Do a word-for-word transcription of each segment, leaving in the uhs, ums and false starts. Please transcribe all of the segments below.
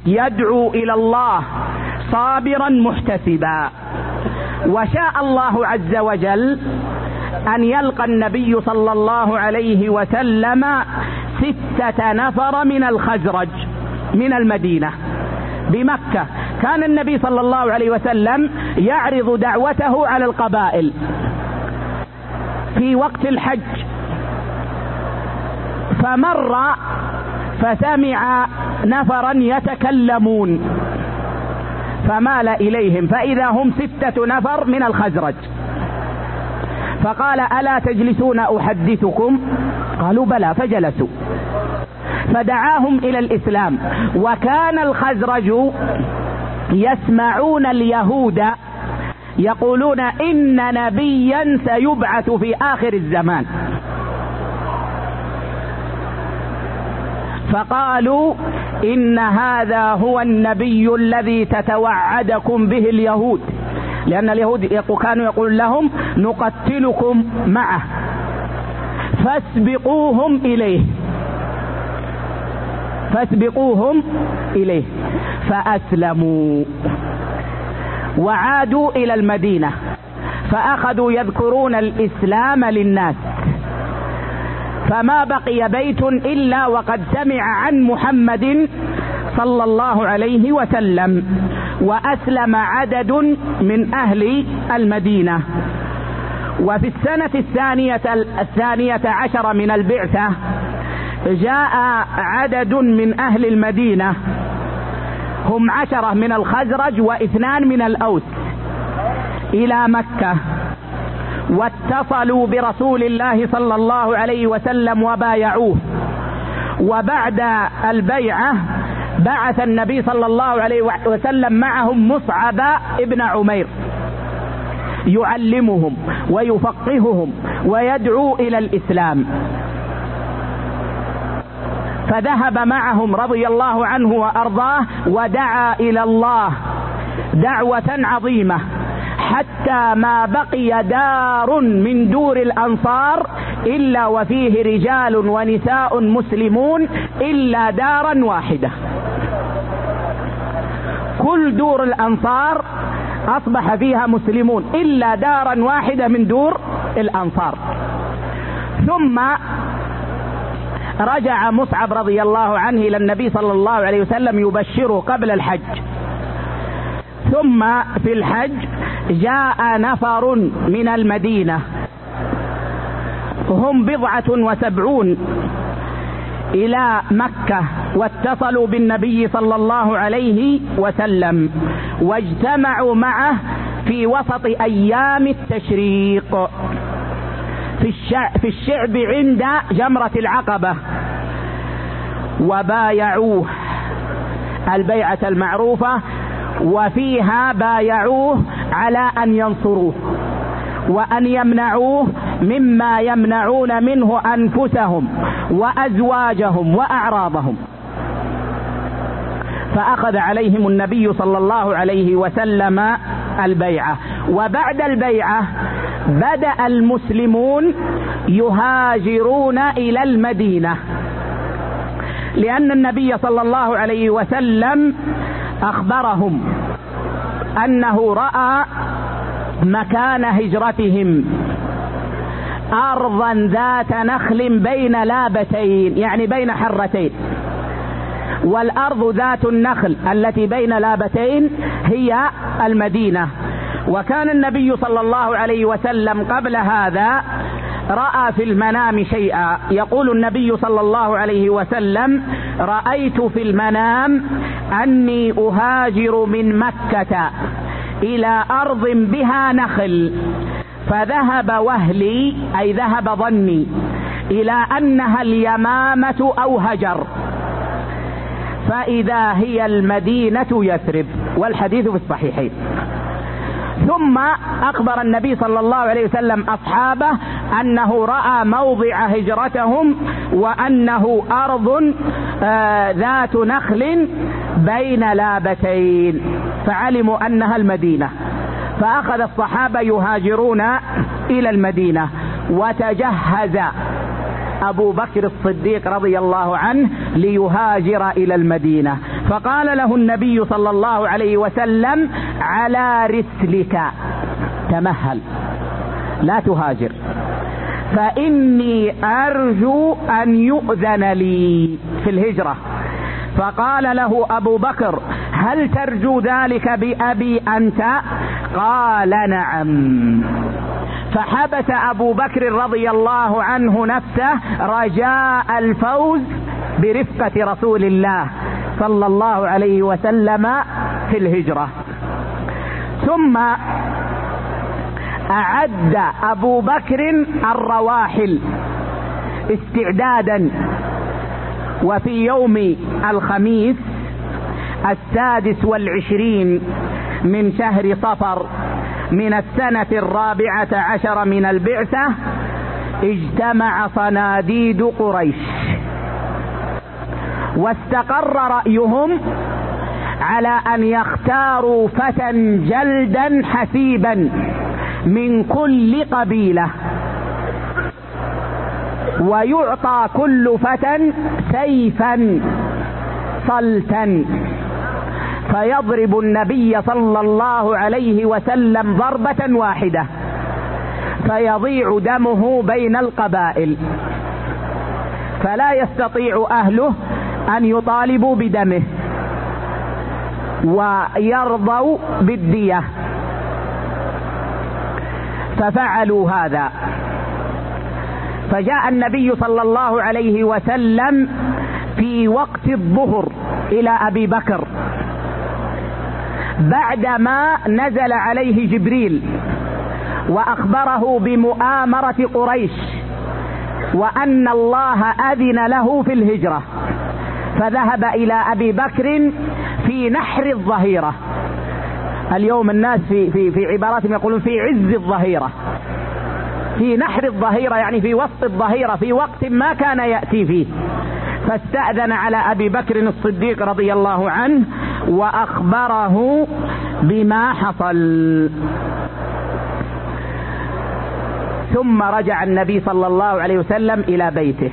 يدعو إلى الله صابرا محتسبا. وشاء الله عز وجل أن يلقى النبي صلى الله عليه وسلم ستة نفر من الخزرج من المدينة بمكة. كان النبي صلى الله عليه وسلم يعرض دعوته على القبائل في وقت الحج، فمر فسمع نفرا يتكلمون فمال إليهم فإذا هم ستة نفر من الخزرج، فقال: ألا تجلسون أحدثكم؟ قالوا: بلى، فجلسوا. فدعاهم إلى الإسلام. وكان الخزرج يسمعون اليهود يقولون إن نبيا سيبعث في آخر الزمان، فقالوا: إن هذا هو النبي الذي تتوعدكم به اليهود، لأن اليهود كانوا يقول لهم: نقتلكم معه فاسبقوهم إليه فاسبقوهم إليه فأسلموا وعادوا إلى المدينة، فأخذوا يذكرون الإسلام للناس، فما بقي بيت إلا وقد سمع عن محمد صلى الله عليه وسلم، وأسلم عدد من أهل المدينة. وفي السنة الثانية الثانية عشر من البعثة جاء عدد من أهل المدينة، هم عشرة من الخزرج واثنان من الأوس، إلى مكة، واتصلوا برسول الله صلى الله عليه وسلم وبايعوه. وبعد البيعة بعث النبي صلى الله عليه وسلم معهم مصعب ابن عمير يعلمهم ويفقههم ويدعو إلى الإسلام، فذهب معهم رضي الله عنه وأرضاه ودعا إلى الله دعوة عظيمة، حتى ما بقي دار من دور الأنصار إلا وفيه رجال ونساء مسلمون إلا دارا واحدة. كل دور الأنصار أصبح فيها مسلمون إلا دارا واحدة من دور الأنصار. ثم رجع مصعب رضي الله عنه إلى النبي صلى الله عليه وسلم يبشره قبل الحج. ثم في الحج جاء نفر من المدينة، هم بضعة وسبعون، إلى مكة، واتصلوا بالنبي صلى الله عليه وسلم، واجتمعوا معه في وسط أيام التشريق في الشعب, في الشعب عند جمرة العقبة، وبايعوه البيعة المعروفة، وفيها بايعوه على أن ينصروه وأن يمنعوه مما يمنعون منه أنفسهم وأزواجهم وأعراضهم. فأخذ عليهم النبي صلى الله عليه وسلم البيعة. وبعد البيعة بدأ المسلمون يهاجرون إلى المدينة، لأن النبي صلى الله عليه وسلم أخبرهم أنه رأى مكان هجرتهم أرضا ذات نخل بين لابتين، يعني بين حرتين، والأرض ذات النخل التي بين لابتين هي المدينة. وكان النبي صلى الله عليه وسلم قبل هذا رأى في المنام شيئا، يقول النبي صلى الله عليه وسلم: رأيت في المنام أني أهاجر من مكة إلى أرض بها نخل، فذهب وهلي أي ذهب ظني إلى أنها اليمامة أو هجر، فإذا هي المدينة يثرب، والحديث في الصحيحين. ثم أخبر النبي صلى الله عليه وسلم أصحابه أنه رأى موضع هجرتهم وأنه أرض آه ذات نخل بين لابتين، فعلموا أنها المدينة. فأخذ الصحابة يهاجرون إلى المدينة، وتجهز أبو بكر الصديق رضي الله عنه ليهاجر إلى المدينة، فقال له النبي صلى الله عليه وسلم: على رسلك، تمهل لا تهاجر، فإني أرجو أن يؤذن لي في الهجرة. فقال له أبو بكر: هل ترجو ذلك بأبي أنت؟ قال: نعم. فحبس أبو بكر رضي الله عنه نفسه رجاء الفوز برفقة رسول الله صلى الله عليه وسلم في الهجرة. ثم أعد أبو بكر الرواحل استعدادا، وفي يوم الخميس السادس والعشرين من شهر صفر من السنة الرابعة عشر من البعثة اجتمع صناديد قريش، واستقر رأيهم على أن يختاروا فتى جلدا حسيبا من كل قبيلة، ويعطى كل فتى سيفا صلتا، فيضرب النبي صلى الله عليه وسلم ضربة واحدة فيضيع دمه بين القبائل، فلا يستطيع أهله أن يطالبوا بدمه ويرضوا بالدية، ففعلوا هذا. فجاء النبي صلى الله عليه وسلم في وقت الظهر إلى أبي بكر بعدما نزل عليه جبريل وأخبره بمؤامرة قريش وأن الله أذن له في الهجرة، فذهب إلى أبي بكر في نحر الظهيرة. اليوم الناس في, في, في عباراتهم يقولون في عز الظهيرة، في نحر الظهيرة يعني في وسط الظهيرة، في وقت ما كان يأتي فيه. فاستأذن على أبي بكر الصديق رضي الله عنه وأخبره بما حصل. ثم رجع النبي صلى الله عليه وسلم إلى بيته،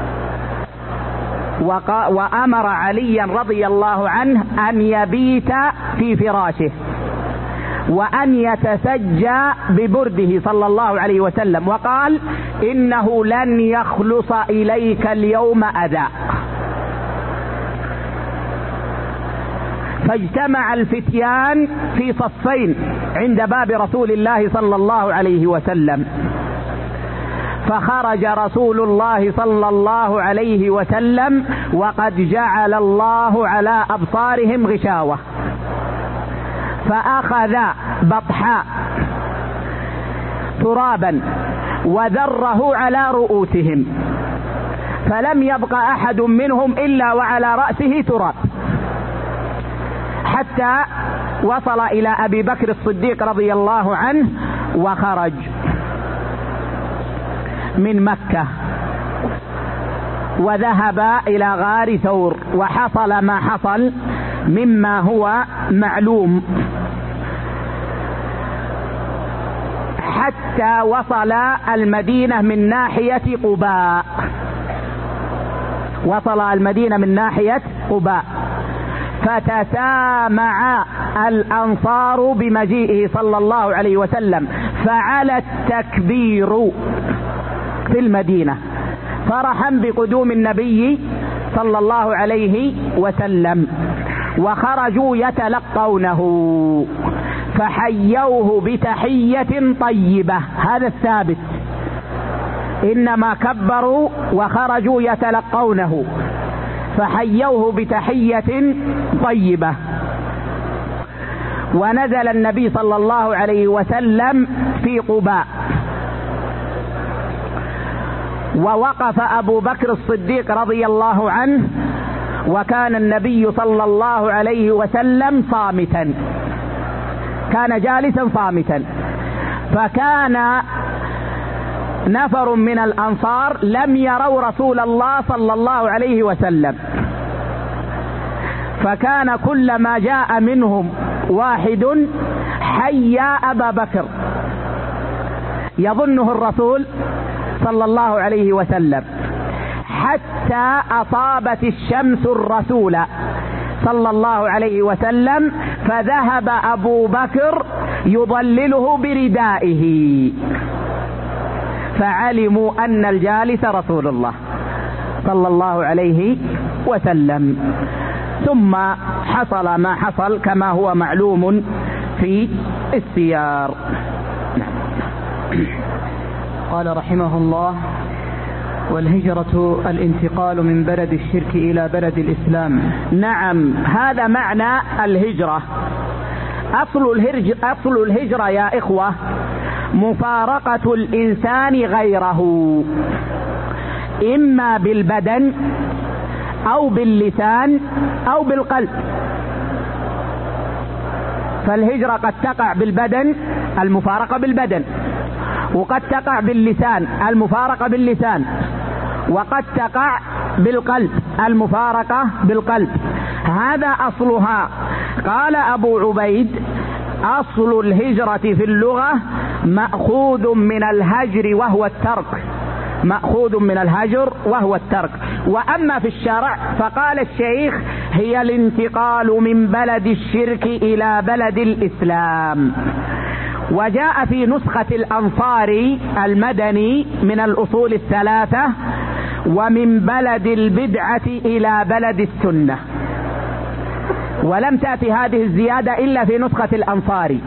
وأمر عليا رضي الله عنه أن يبيت في فراشه وأن يتسجى ببرده صلى الله عليه وسلم، وقال: إنه لن يخلص إليك اليوم أذى. فاجتمع الفتيان في صفين عند باب رسول الله صلى الله عليه وسلم، فخرج رسول الله صلى الله عليه وسلم وقد جعل الله على أبصارهم غشاوة، فأخذ بطحاء ترابا وذره على رؤوسهم، فلم يبق أحد منهم إلا وعلى رأسه تراب، حتى وصل إلى أبي بكر الصديق رضي الله عنه وخرج من مكة وذهب إلى غار ثور، وحصل ما حصل مما هو معلوم، حتى وصل المدينة من ناحية قباء، وصل المدينة من ناحية قباء، فتسامع الأنصار بمجيئه صلى الله عليه وسلم، فعلى التكبير في المدينة فرحا بقدوم النبي صلى الله عليه وسلم، وخرجوا يتلقونه فحيوه بتحية طيبة. هذا الثابت، إنما كبروا وخرجوا يتلقونه فحيوه بتحية طيبة. ونزل النبي صلى الله عليه وسلم في قباء، ووقف أبو بكر الصديق رضي الله عنه، وكان النبي صلى الله عليه وسلم صامتا، كان جالسا صامتا. فكان نفر من الأنصار لم يروا رسول الله صلى الله عليه وسلم، فكان كلما جاء منهم واحد حيا أبا بكر يظنه الرسول صلى الله عليه وسلم، حتى أصابت الشمس الرسول صلى الله عليه وسلم، فذهب أبو بكر يضلله بردائه، فعلموا أن الجالس رسول الله صلى الله عليه وسلم. ثم حصل ما حصل كما هو معلوم في السيار. قال رحمه الله: والهجرة الانتقال من بلد الشرك إلى بلد الإسلام. نعم، هذا معنى الهجرة. أصل الهجرة, أصل الهجرة يا إخوة مفارقة الإنسان غيره، إما بالبدن أو باللسان أو بالقلب. فالهجرة قد تقع بالبدن، المفارقة بالبدن، وقد تقع باللسان، المفارقة باللسان، وقد تقع بالقلب، المفارقة بالقلب. هذا أصلها. قال أبو عبيد: أصل الهجرة في اللغة مأخوذ من الهجر وهو الترك، مأخوذ من الهجر وهو الترك. وأما في الشرع فقال الشيخ: هي الانتقال من بلد الشرك إلى بلد الإسلام. وجاء في نسخة الأنصاري المدني من الأصول الثلاثة: ومن بلد البدعة إلى بلد السنة. ولم تأتي هذه الزيادة إلا في نسخة الأنصاري.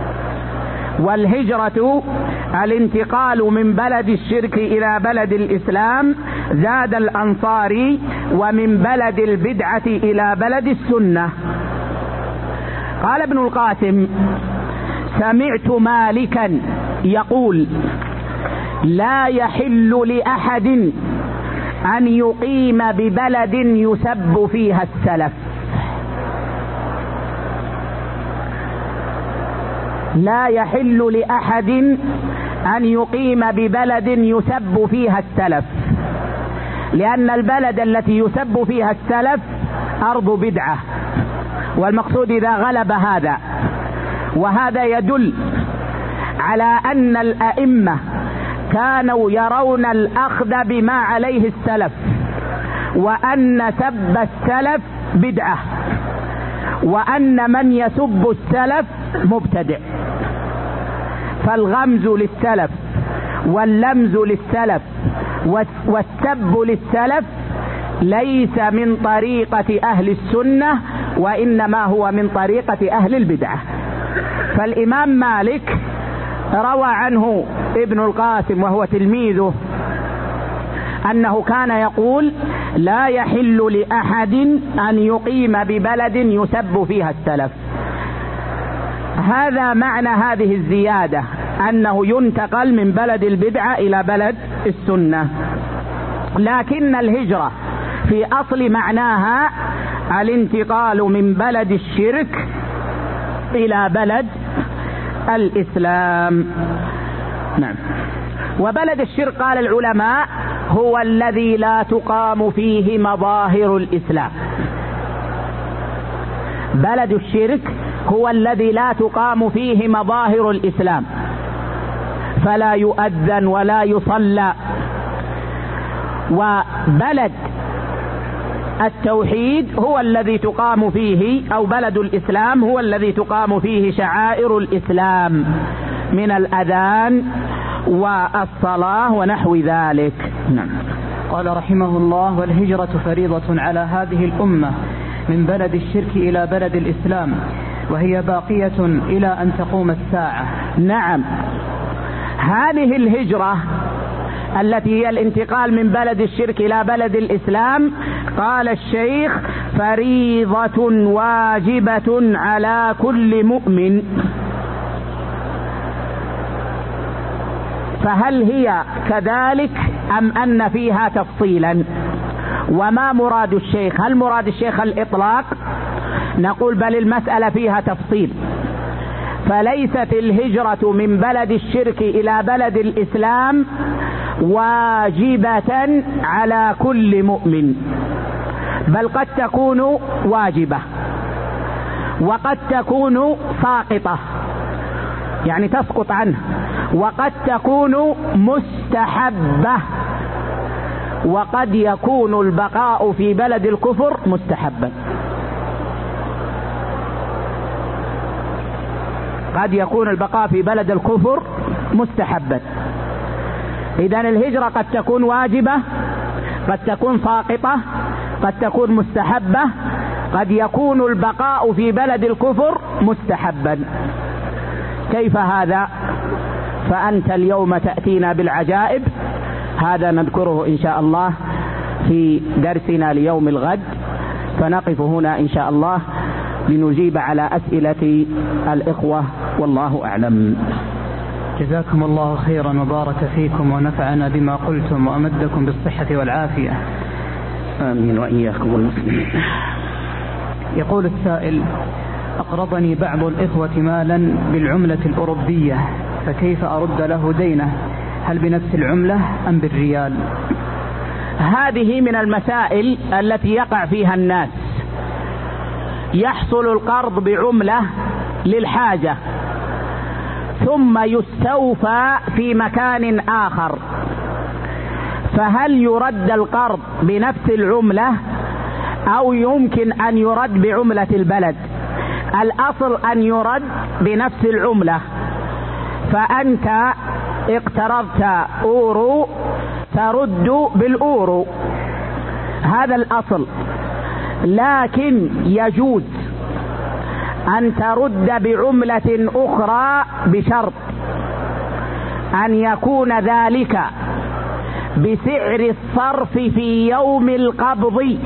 والهجرة الانتقال من بلد الشرك إلى بلد الإسلام، زاد الأنصاري: ومن بلد البدعة إلى بلد السنة. قال ابن القاسم: سمعت مالكا يقول: لا يحل لأحد أن يقيم ببلد يسب فيها السلف. لا يحل لأحد أن يقيم ببلد يسب فيها السلف، لأن البلد التي يسب فيها السلف أرض بدعة، والمقصود إذا غلب هذا. وهذا يدل على أن الأئمة كانوا يرون الأخذ بما عليه السلف، وأن سب السلف بدعة، وأن من يسب السلف مبتدع. فالغمز للسلف واللمز للسلف والسب للسلف ليس من طريقة أهل السنة، وإنما هو من طريقة أهل البدعة. فالإمام مالك روى عنه ابن القاسم وهو تلميذه أنه كان يقول: لا يحل لأحد أن يقيم ببلد يسب فيها السلف. هذا معنى هذه الزيادة، أنه ينتقل من بلد البدعة إلى بلد السنة. لكن الهجرة في أصل معناها الانتقال من بلد الشرك إلى بلد الإسلام. نعم. وبلد الشرك قال العلماء هو الذي لا تقام فيه مظاهر الإسلام. بلد الشرك هو الذي لا تقام فيه مظاهر الإسلام، فلا يؤذن ولا يصلى. وبلد التوحيد هو الذي تقام فيه، أو بلد الإسلام هو الذي تقام فيه شعائر الإسلام من الأذان والصلاة ونحو ذلك. نعم. قال رحمه الله: والهجرة فريضة على هذه الأمة من بلد الشرك إلى بلد الإسلام، وهي باقية إلى أن تقوم الساعة. نعم، هذه الهجرة التي هي الانتقال من بلد الشرك إلى بلد الإسلام، قال الشيخ: فريضة واجبة على كل مؤمن. فهل هي كذلك أم أن فيها تفصيلا؟ وما مراد الشيخ؟ هل مراد الشيخ الإطلاق؟ نقول بل المسألة فيها تفصيل. فليست الهجرة من بلد الشرك إلى بلد الإسلام واجبة على كل مؤمن، بل قد تكون واجبة، وقد تكون ساقطة يعني تسقط عنه، وقد تكون مستحبة، وقد يكون البقاء في بلد الكفر مستحبا. قد يكون البقاء في بلد الكفر مستحبا. إذن الهجرة قد تكون واجبة، قد تكون ساقطة، قد تكون مستحبة، قد يكون البقاء في بلد الكفر مستحبا. كيف هذا؟ فأنت اليوم تأتينا بالعجائب، هذا نذكره إن شاء الله في درسنا ليوم الغد، فنقف هنا إن شاء الله لنجيب على أسئلة الإخوة، والله أعلم. جزاكم الله خيرا وبارك فيكم ونفعنا بما قلتم وأمدكم بالصحة والعافية. آمين وإياكم المسلمين. يقول السائل: أقرضني بعض الإخوة مالا بالعملة الأوروبية، فكيف أرد له دينه؟ هل بنفس العملة أم بالريال؟ هذه من المسائل التي يقع فيها الناس. يحصل القرض بعملة للحاجة ثم يستوفى في مكان آخر، فهل يرد القرض بنفس العملة أو يمكن أن يرد بعملة البلد؟ الأصل أن يرد بنفس العملة. فأنت اقترضت أورو ترد بالأورو، هذا الأصل. لكن يجوز أن ترد بعملة أخرى بشرط أن يكون ذلك بسعر الصرف في يوم القبض،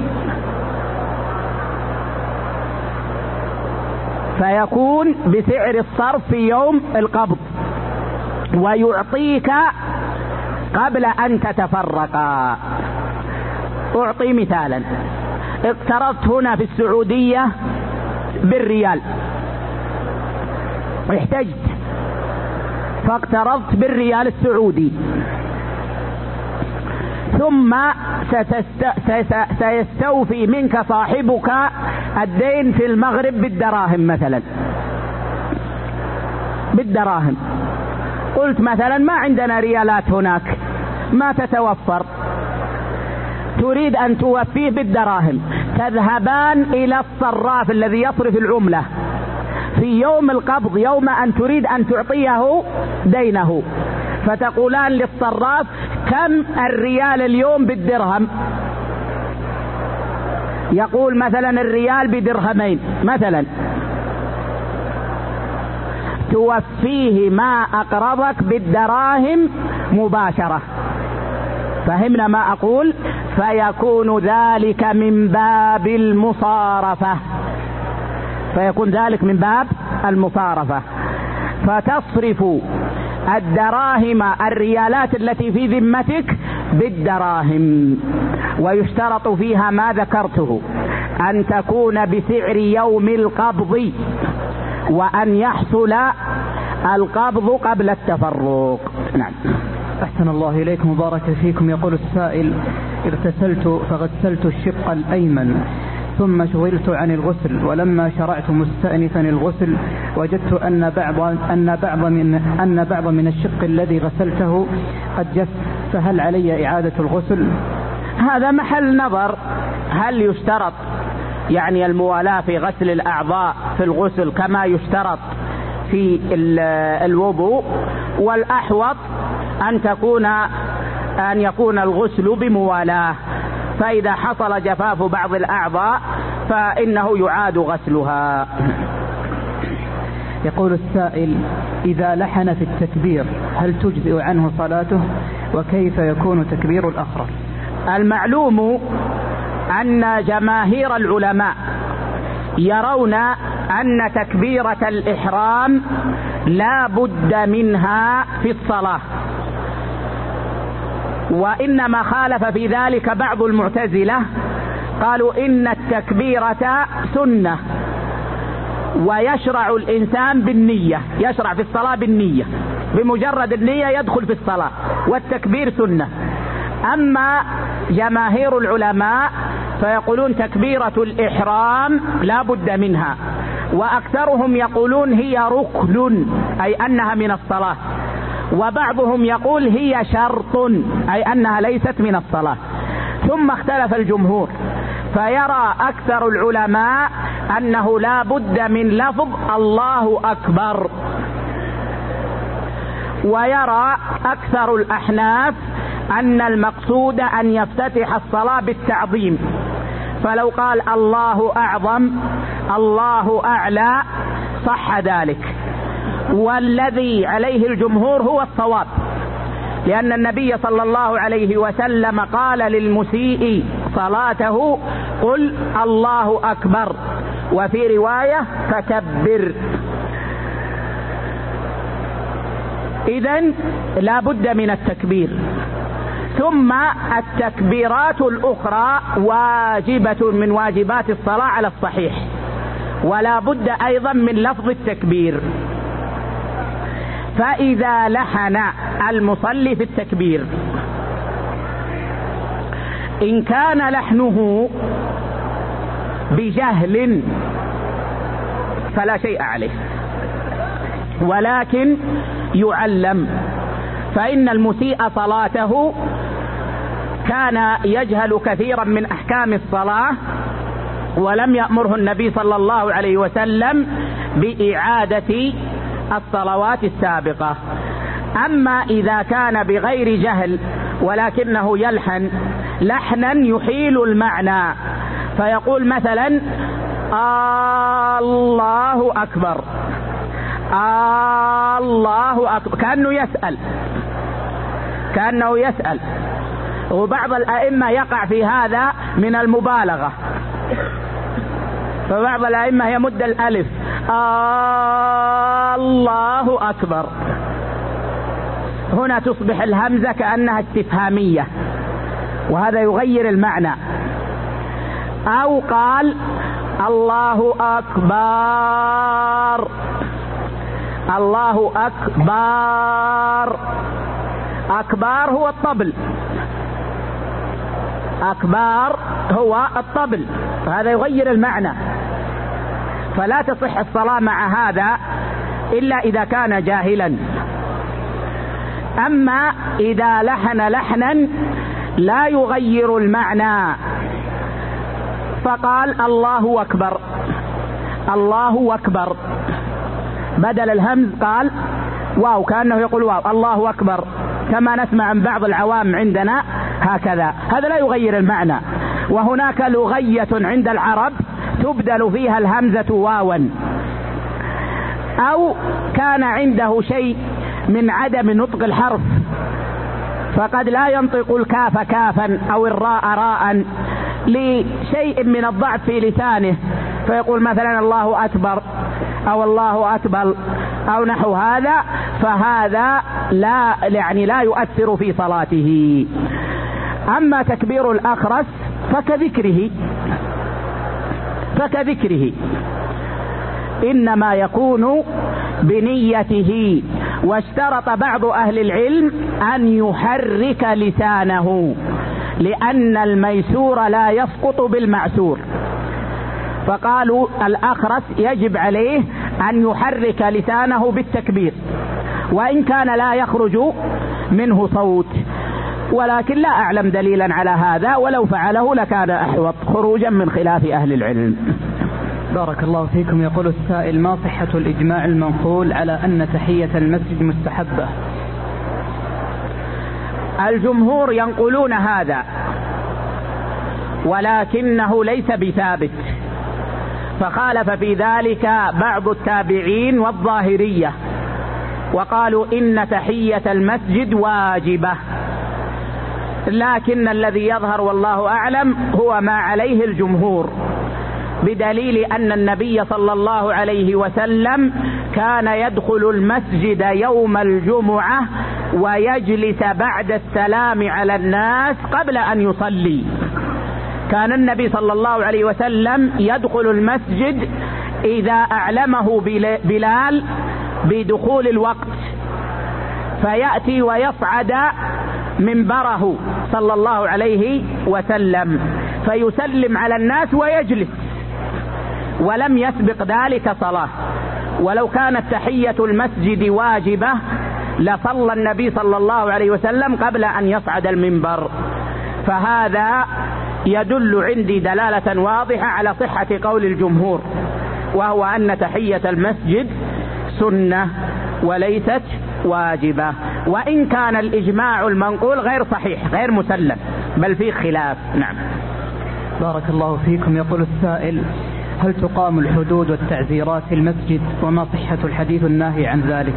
فيكون بسعر الصرف في يوم القبض ويعطيك قبل أن تتفرقا. أعطي مثالا: اقترضت هنا في السعودية بالريال، احتجت فاقترضت بالريال السعودي، ثم ستست... سيستوفي منك صاحبك الدين في المغرب بالدراهم مثلا، بالدراهم. قلت مثلا ما عندنا ريالات هناك، ما تتوفر، تريد أن توفيه بالدراهم، تذهبان إلى الصراف الذي يصرف العملة في يوم القبض، يوم أن تريد أن تعطيه دينه، فتقولان للصراف: كم الريال اليوم بالدرهم؟ يقول مثلا الريال بدرهمين مثلا، توفيه ما أقرضك بالدراهم مباشرة. فهمنا ما أقول؟ فيكون ذلك من باب المصارفة، فيكون ذلك من باب المصارفة، فتصرف الدراهم الريالات التي في ذمتك بالدراهم، ويشترط فيها ما ذكرته: أن تكون بسعر يوم القبض، وأن يحصل القبض قبل التفرق. نعم. أحسن الله إليكم وبارك فيكم. يقول السائل: اغتسلت فغسلت الشق الأيمن ثم شغلت عن الغسل، ولما شرعت مستأنفا الغسل وجدت أن بعض أن بعض من أن بعض من الشق الذي غسلته قد جف، فهل علي إعادة الغسل؟ هذا محل نظر. هل يشترط يعني الموالاة في غسل الأعضاء في الغسل كما يشترط في الوضوء؟ والأحوط أن تكون أن يكون الغسل بموالاة، فإذا حصل جفاف بعض الأعضاء فإنه يعاد غسلها. يقول السائل: إذا لحن في التكبير هل تجزئ عنه صلاته؟ وكيف يكون تكبير الأخرى؟ المعلوم أن جماهير العلماء يرون أن تكبيرة الإحرام لا بد منها في الصلاة، وإنما خالف في ذلك بعض المعتزلة، قالوا إن التكبيرة سنة، ويشرع الإنسان بالنية، يشرع في الصلاة بالنية، بمجرد النية يدخل في الصلاة، والتكبير سنة. أما جماهير العلماء فيقولون تكبيرة الإحرام لا بد منها، وأكثرهم يقولون هي ركن، أي أنها من الصلاة، وبعضهم يقول هي شرط، أي أنها ليست من الصلاة. ثم اختلف الجمهور، فيرى أكثر العلماء أنه لا بد من لفظ الله أكبر، ويرى أكثر الأحناف أن المقصود أن يفتتح الصلاة بالتعظيم، فلو قال الله أعظم الله أعلى صح ذلك، والذي عليه الجمهور هو الصواب، لأن النبي صلى الله عليه وسلم قال للمسيء صلاته قل الله أكبر، وفي رواية فكبر. إذن لا بد من التكبير. ثم التكبيرات الأخرى واجبة من واجبات الصلاة على الصحيح، ولا بد أيضا من لفظ التكبير. فإذا لحن المصلي في التكبير، إن كان لحنه بجهل فلا شيء عليه، ولكن يعلم، فإن المسيء صلاته كان يجهل كثيرا من أحكام الصلاة، ولم يأمره النبي صلى الله عليه وسلم بإعادة الصلوات السابقة. أما إذا كان بغير جهل ولكنه يلحن لحنا يحيل المعنى، فيقول مثلا الله أكبر الله أكبر، كأنه يسأل كأنه يسأل وبعض الأئمة يقع في هذا من المبالغة، فبعض الأئمة يمد الألف الله أكبر، هنا تصبح الهمزة كأنها استفهامية، وهذا يغير المعنى. أو قال الله أكبر الله أكبر، أكبر هو الطبل، أكبر هو الطبل، فهذا يغير المعنى، فلا تصح الصلاة مع هذا إلا إذا كان جاهلا. أما إذا لحن لحنا لا يغير المعنى، فقال الله أكبر الله أكبر، بدل الهمز قال واو، كأنه يقول واو الله أكبر، كما نسمع عن بعض العوام عندنا هكذا، هذا لا يغير المعنى. وهناك لغية عند العرب تبدل فيها الهمزة واوا. أو كان عنده شيء من عدم نطق الحرف، فقد لا ينطق الكاف كافا أو الراء راء لشيء من الضعف في لسانه، فيقول مثلا الله أكبر أو الله أكبر أو نحو هذا، فهذا لا يعني لا يؤثر في صلاته. أما تكبير الأخرس فكذكره فكذكره إنما يكون بنيته. واشترط بعض أهل العلم أن يحرك لسانه، لأن الميسور لا يسقط بالمعسور، فقالوا الأخرس يجب عليه أن يحرك لسانه بالتكبير، وإن كان لا يخرج منه صوت، ولكن لا أعلم دليلا على هذا، ولو فعله لكان أحوط خروجا من خلاف أهل العلم. بارك الله فيكم. يقول السائل: ما صحة الإجماع المنقول على أن تحية المسجد مستحبة؟ الجمهور ينقلون هذا، ولكنه ليس بثابت، فخالف في ذلك بعض التابعين والظاهرية، وقالوا إن تحية المسجد واجبة، لكن الذي يظهر والله أعلم هو ما عليه الجمهور، بدليل أن النبي صلى الله عليه وسلم كان يدخل المسجد يوم الجمعة ويجلس بعد السلام على الناس قبل أن يصلي. كان النبي صلى الله عليه وسلم يدخل المسجد إذا أعلمه بلال بدخول الوقت، فيأتي ويصعد منبره صلى الله عليه وسلم فيسلم على الناس ويجلس، ولم يسبق ذلك صلاة. ولو كانت تحية المسجد واجبة لصلى النبي صلى الله عليه وسلم قبل أن يصعد المنبر، فهذا يدل عندي دلالة واضحة على صحة قول الجمهور، وهو أن تحية المسجد سنة وليست واجبة، وإن كان الإجماع المنقول غير صحيح غير مسلم بل فيه خلاف. نعم. بارك الله فيكم. يقول السائل: هل تقام الحدود والتعزيرات في المسجد، وما صحة الحديث الناهي عن ذلك؟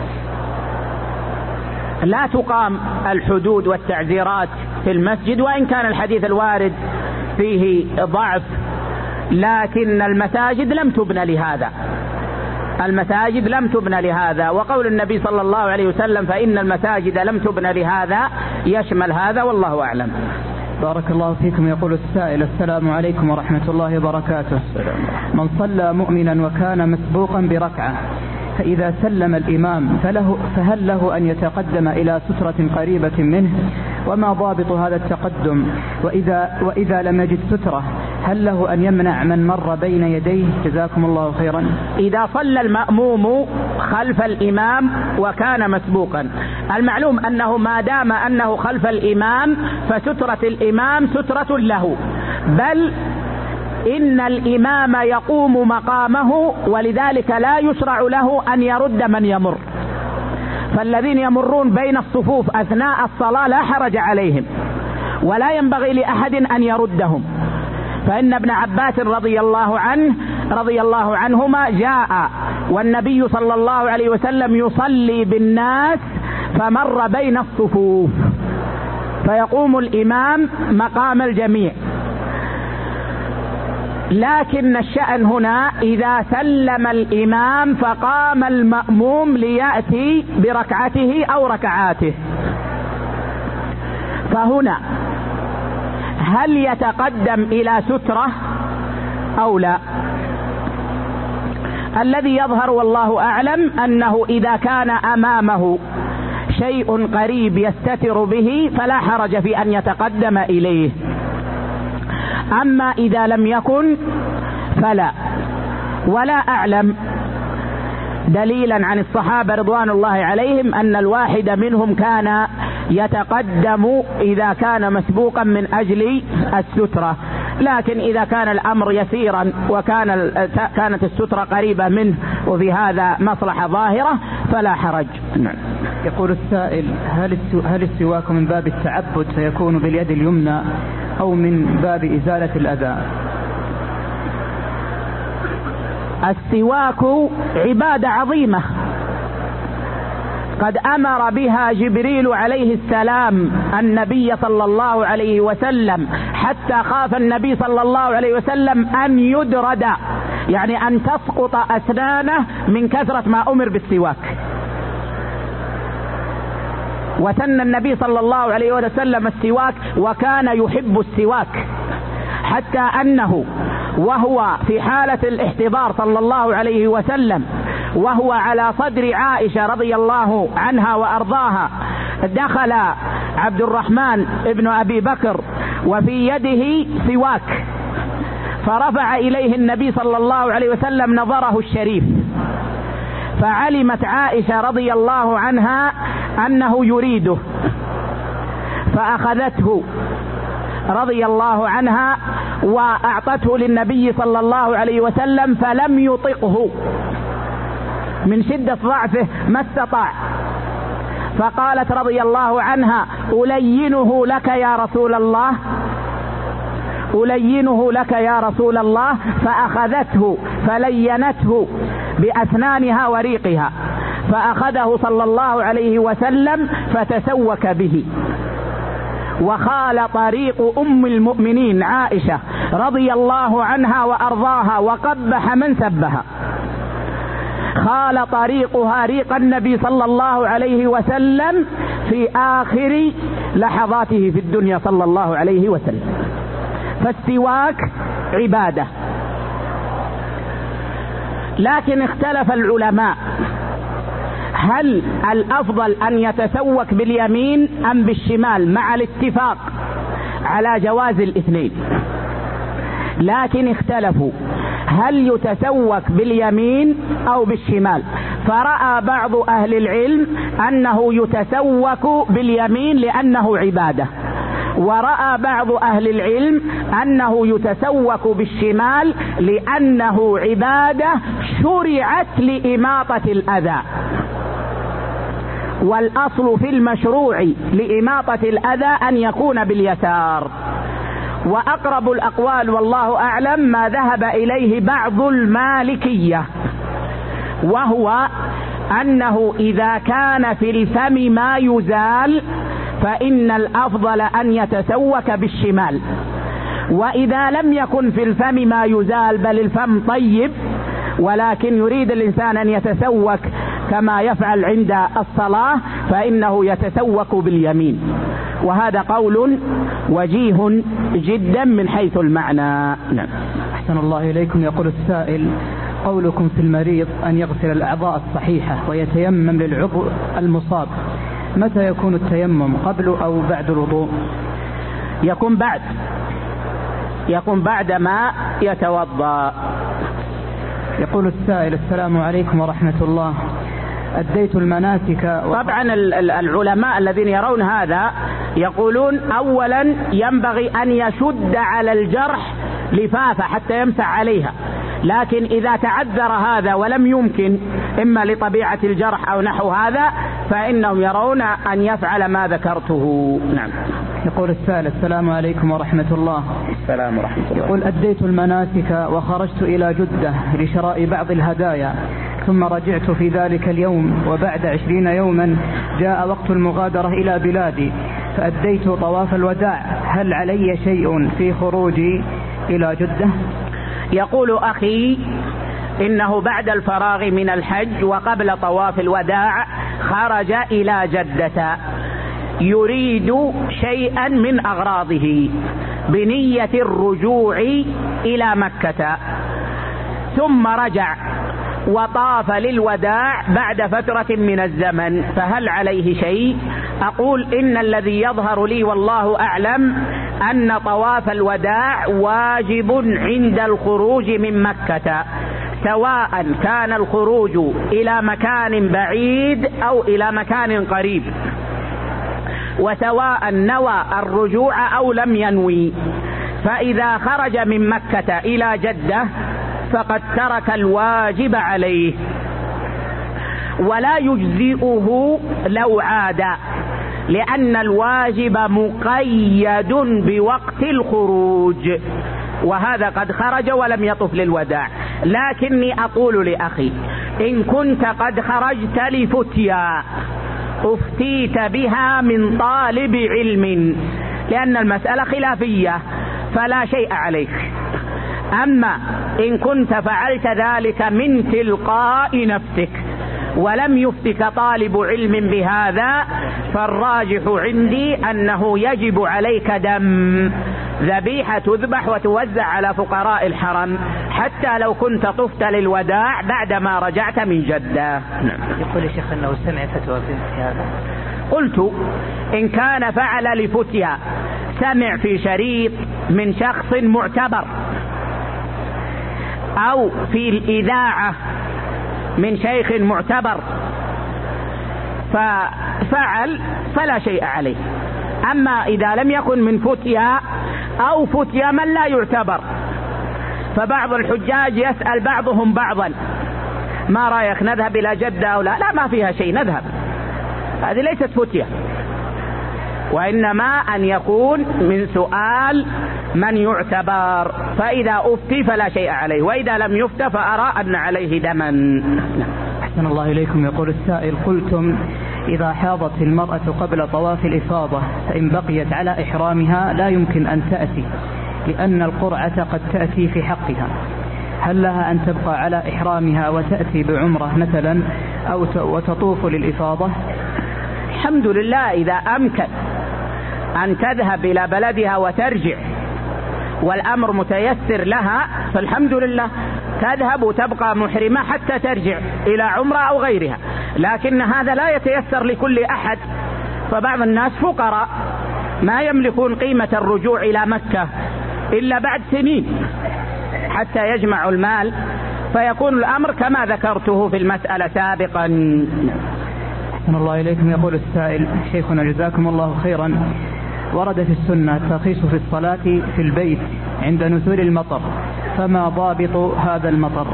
لا تقام الحدود والتعزيرات في المسجد، وإن كان الحديث الوارد فيه ضعف، لكن المساجد لم تبنى لهذا، المساجد لم تبنى لهذا، وقول النبي صلى الله عليه وسلم فإن المساجد لم تبنى لهذا يشمل هذا، والله أعلم. بارك الله فيكم. يقول السائل: السلام عليكم ورحمة الله وبركاته. من صلى مؤمنا وكان مسبوقا بركعة، فإذا سلم الإمام فله فهل له أن يتقدم إلى سترة قريبة منه؟ وما ضابط هذا التقدم؟ وإذا, وإذا لم يجد سترة هل له أن يمنع من مر بين يديه؟ جزاكم الله خيرا. إذا صلى المأموم خلف الإمام وكان مسبوقا، المعلوم أنه ما دام أنه خلف الإمام فسترة الإمام سترة له، بل إن الإمام يقوم مقامه، ولذلك لا يشرع له أن يرد من يمر، فالذين يمرون بين الصفوف أثناء الصلاة لا حرج عليهم، ولا ينبغي لأحد أن يردهم، فإن ابن عباس رضي الله عنه رضي الله عنهما جاء والنبي صلى الله عليه وسلم يصلي بالناس فمر بين الصفوف، فيقوم الإمام مقام الجميع، لكن الشأن هنا إذا سلم الإمام فقام المأموم ليأتي بركعته أو ركعاته، فهنا هل يتقدم إلى سترة أو لا؟ الذي يظهر والله أعلم أنه إذا كان أمامه شيء قريب يستتر به فلا حرج في أن يتقدم إليه، أما إذا لم يكن فلا. ولا أعلم دليلا عن الصحابة رضوان الله عليهم أن الواحد منهم كان يتقدم إذا كان مسبوقا من أجل السترة، لكن إذا كان الأمر يسيرا وكان كانت السترة قريبة منه وفي هذا مصلحة ظاهرة فلا حرج. يقول السائل: هل هل السواك من باب التعبد فيكون باليد اليمنى أو من باب إزالة الأذى؟ السواك عبادة عظيمة قد أمر بها جبريل عليه السلام النبي صلى الله عليه وسلم، حتى خاف النبي صلى الله عليه وسلم أن يدرد، يعني أن تسقط أسنانه من كثرة ما أمر بالسواك. وسن النبي صلى الله عليه وسلم السواك وكان يحب السواك، حتى أنه وهو في حالة الاحتضار صلى الله عليه وسلم وهو على صدر عائشة رضي الله عنها وأرضاها، دخل عبد الرحمن ابن أبي بكر وفي يده سواك، فرفع إليه النبي صلى الله عليه وسلم نظره الشريف، فعلمت عائشة رضي الله عنها أنه يريده، فأخذته رضي الله عنها وأعطته للنبي صلى الله عليه وسلم، فلم يطقه من شدة ضعفه ما استطاع، فقالت رضي الله عنها: ألينه لك يا رسول الله، ألينه لك يا رسول الله، فأخذته فلينته بأسنانها وريقها، فأخذه صلى الله عليه وسلم فتسوك به. وخال طريق أم المؤمنين عائشة رضي الله عنها وأرضاها وقبح من سبها، خال طريقها ريق النبي صلى الله عليه وسلم في آخر لحظاته في الدنيا صلى الله عليه وسلم. فالسواك عبادة، لكن اختلف العلماء هل الأفضل أن يتسوك باليمين أم بالشمال، مع الاتفاق على جواز الاثنين، لكن اختلفوا هل يتسوك باليمين أو بالشمال، فرأى بعض أهل العلم أنه يتسوك باليمين لأنه عبادة، ورأى بعض أهل العلم أنه يتسوك بالشمال لأنه عبادة شرعت لإماطة الأذى، والأصل في المشروع لإماطة الأذى أن يكون باليسار. وأقرب الأقوال والله أعلم ما ذهب إليه بعض المالكية، وهو أنه إذا كان في الفم ما يزال فإن الأفضل أن يتسوك بالشمال، وإذا لم يكن في الفم ما يزال بل الفم طيب ولكن يريد الإنسان أن يتسوك كما يفعل عند الصلاة فإنه يتسوك باليمين، وهذا قول وجيه جدا من حيث المعنى. نعم. أحسن الله إليكم. يقول السائل: قولكم في المريض أن يغسل الأعضاء الصحيحة ويتيمم للعضو المصاب، متى يكون التيمم، قبل أو بعد الوضوء؟ يكون بعد يكون بعد ما يتوضأ. يقول السائل: السلام عليكم ورحمة الله، أديت المناسك و... طبعا العلماء الذين يرون هذا يقولون أولا ينبغي أن يشد على الجرح لفافة حتى يمسح عليها، لكن إذا تعذر هذا ولم يمكن إما لطبيعة الجرح أو نحو هذا فإنهم يرون أن يفعل ما ذكرته. نعم. يقول السائل: السلام عليكم ورحمة الله. السلام ورحمة الله. يقول: أديت المناسك وخرجت إلى جدة لشراء بعض الهدايا، ثم رجعت في ذلك اليوم، وبعد عشرين يوما جاء وقت المغادرة إلى بلادي فأديت طواف الوداع، هل علي شيء في خروجي إلى جدة؟ يقول أخي إنه بعد الفراغ من الحج وقبل طواف الوداع خرج إلى جدة يريد شيئا من أغراضه بنية الرجوع إلى مكة، ثم رجع وطاف للوداع بعد فترة من الزمن، فهل عليه شيء؟ أقول إن الذي يظهر لي والله أعلم أن طواف الوداع واجب عند الخروج من مكة، سواء كان الخروج إلى مكان بعيد أو إلى مكان قريب، وسواء نوى الرجوع أو لم ينوي. فإذا خرج من مكة إلى جدة فقد ترك الواجب عليه، ولا يجزئه لو عاد، لأن الواجب مقيد بوقت الخروج، وهذا قد خرج ولم يطف للوداع. لكني أقول لأخي إن كنت قد خرجت لفتيا أفتيت بها من طالب علم، لأن المسألة خلافية فلا شيء عليك. أما إن كنت فعلت ذلك من تلقاء نفسك ولم يفتك طالب علم بهذا، فالراجح عندي أنه يجب عليك دم، ذبيحة تذبح وتوزع على فقراء الحرم حتى لو كنت طفت للوداع بعدما رجعت من جدة. يقول يا شيخ أنه سمع فتوى في هذا. قلت إن كان فعل لفتيا، سمع في شريط من شخص معتبر أو في الإذاعة من شيخ معتبر ففعل فلا شيء عليه. أما إذا لم يكن من فتيا أو فتيا من لا يعتبر، فبعض الحجاج يسأل بعضهم بعضا ما رأيك نذهب إلى جدة أو لا؟ لا، ما فيها شيء، نذهب. هذه ليست فتيا، وإنما أن يكون من سؤال من يعتبر، فإذا أفتي فلا شيء عليه، وإذا لم يفت فأرى أن عليه دما. أحسن الله إليكم. يقول السائل: قلتم إذا حاضت المرأة قبل طواف الإفاضة فإن بقيت على إحرامها لا يمكن أن تأتي لأن القرعة قد تأتي في حقها، هل لها أن تبقى على إحرامها وتأتي بعمرة مثلا أو وتطوف للإفاضة؟ الحمد لله، إذا أمكن أن تذهب إلى بلدها وترجع والأمر متيسر لها فالحمد لله، تذهب وتبقى محرمة حتى ترجع إلى عمرة أو غيرها. لكن هذا لا يتيسر لكل أحد، فبعض الناس فقراء ما يملكون قيمة الرجوع إلى مكة إلا بعد سنين حتى يجمعوا المال، فيكون الأمر كما ذكرته في المسألة سابقا. أحسن الله إليكم. يقول السائل: شيخنا جزاكم الله خيرا، ورد في السنة الترخيص في الصلاة في البيت عند نزول المطر، فما ضابط هذا المطر؟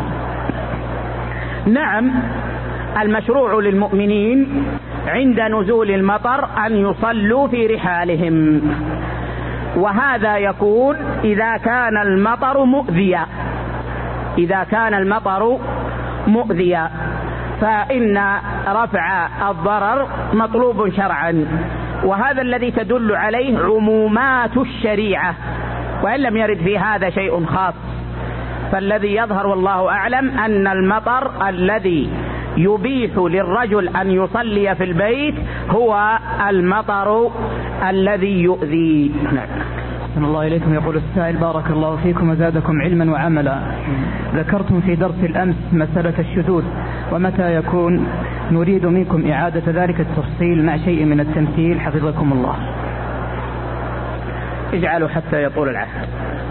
نعم، المشروع للمؤمنين عند نزول المطر أن يصلوا في رحالهم، وهذا يكون إذا كان المطر مؤذيا إذا كان المطر مؤذيا فإن رفع الضرر مطلوب شرعا، وهذا الذي تدل عليه عمومات الشريعة، وإن لم يرد في هذا شيء خاص. فالذي يظهر والله أعلم أن المطر الذي يبيح للرجل أن يصلي في البيت هو المطر الذي يؤذي. نعم. أحسن الله إليكم. يقول السائل: بارك الله فيكم وزادكم علما وعملا، ذكرتم في درس الأمس مسألة الشذوذ، ومتى يكون؟ نريد منكم إعادة ذلك التفصيل مع شيء من التمثيل حفظكم الله. اجعلوا حتى يطول العهد.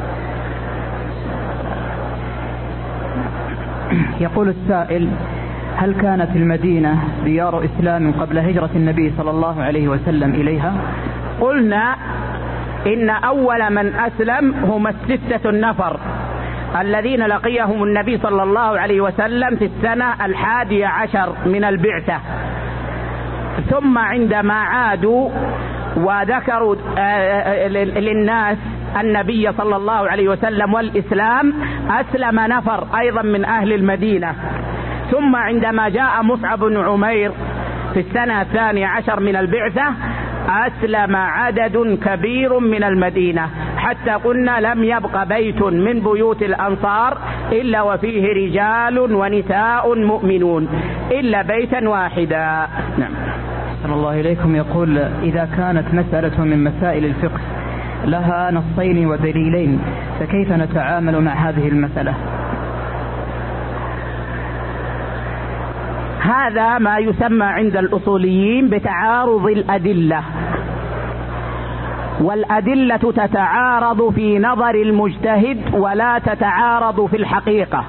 يقول السائل: هل كانت المدينة ديار إسلام قبل هجرة النبي صلى الله عليه وسلم إليها؟ قلنا إن أول من أسلم هم الستة النفر الذين لقيهم النبي صلى الله عليه وسلم في السنة الحادية عشر من البعثة، ثم عندما عادوا وذكروا للناس النبي صلى الله عليه وسلم والإسلام أسلم نفر أيضا من أهل المدينة، ثم عندما جاء مصعب بن عمير في السنة الثانية عشر من البعثة أسلم عدد كبير من المدينة، حتى قلنا لم يبق بيت من بيوت الأنصار إلا وفيه رجال ونساء مؤمنون إلا بيتا واحدا. نعم. صلى الله إليكم. يقول: إذا كانت مسألة من مسائل الفقه لها نصين ودليلين، فكيف نتعامل مع هذه المسألة؟ هذا ما يسمى عند الأصوليين بتعارض الأدلة، والأدلة تتعارض في نظر المجتهد ولا تتعارض في الحقيقة.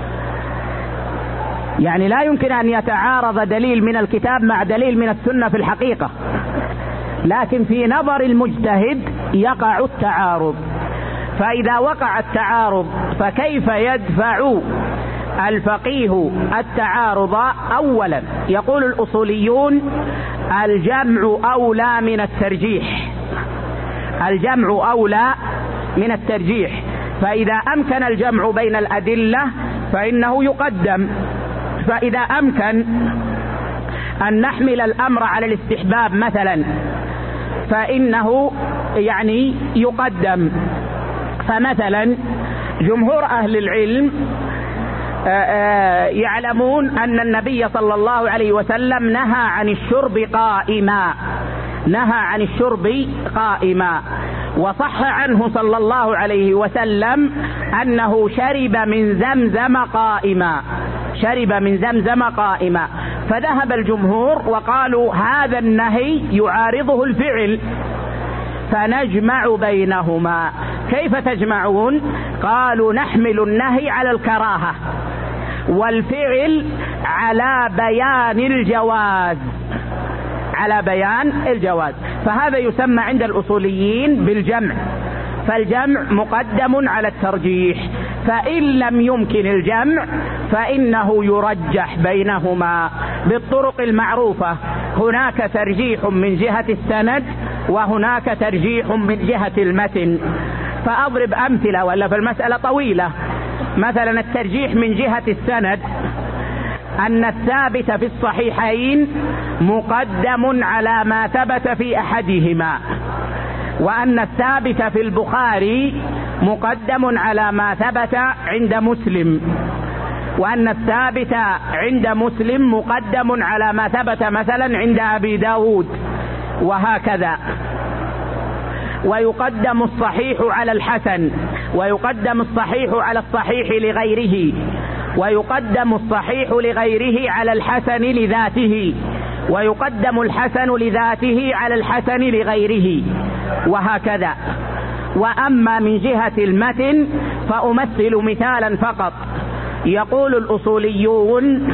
يعني لا يمكن أن يتعارض دليل من الكتاب مع دليل من السنة في الحقيقة، لكن في نظر المجتهد يقع التعارض. فإذا وقع التعارض فكيف يدفع الفقيه التعارض؟ أولا يقول الأصوليون: الجمع أولى من الترجيح الجمع أولى من الترجيح فإذا أمكن الجمع بين الأدلة فإنه يقدم. فإذا أمكن أن نحمل الأمر على الاستحباب مثلا فإنه يعني يقدم. فمثلا جمهور أهل العلم يعلمون أن النبي صلى الله عليه وسلم نهى عن الشرب قائما نهى عن الشرب قائما وصح عنه صلى الله عليه وسلم أنه شرب من زمزم قائما شرب من زمزم قائما فذهب الجمهور وقالوا هذا النهي يعارضه الفعل، فنجمع بينهما. كيف تجمعون؟ قالوا نحمل النهي على الكراهة والفعل على بيان الجواز على بيان الجواز فهذا يسمى عند الأصوليين بالجمع. فالجمع مقدم على الترجيح، فإن لم يمكن الجمع فإنه يرجح بينهما بالطرق المعروفة. هناك ترجيح من جهة السند وهناك ترجيح من جهة المتن. فأضرب أمثلة ولا في المسألة طويلة. مثلا الترجيح من جهة السند أن الثابت في الصحيحين مقدم على ما ثبت في أحدهما، وأن الثابت في البخاري مقدم على ما ثبت عند مسلم، وأن الثابت عند مسلم مقدم على ما ثبت مثلا عند أبي داود، وهكذا. ويقدم الصحيح على الحسن، ويقدم الصحيح على الصحيح لغيره، ويقدم الصحيح لغيره على الحسن لذاته، ويقدم الحسن لذاته على الحسن لغيره، وهكذا. وأما من جهة المتن فأمثل مثالا فقط. يقول الأصوليون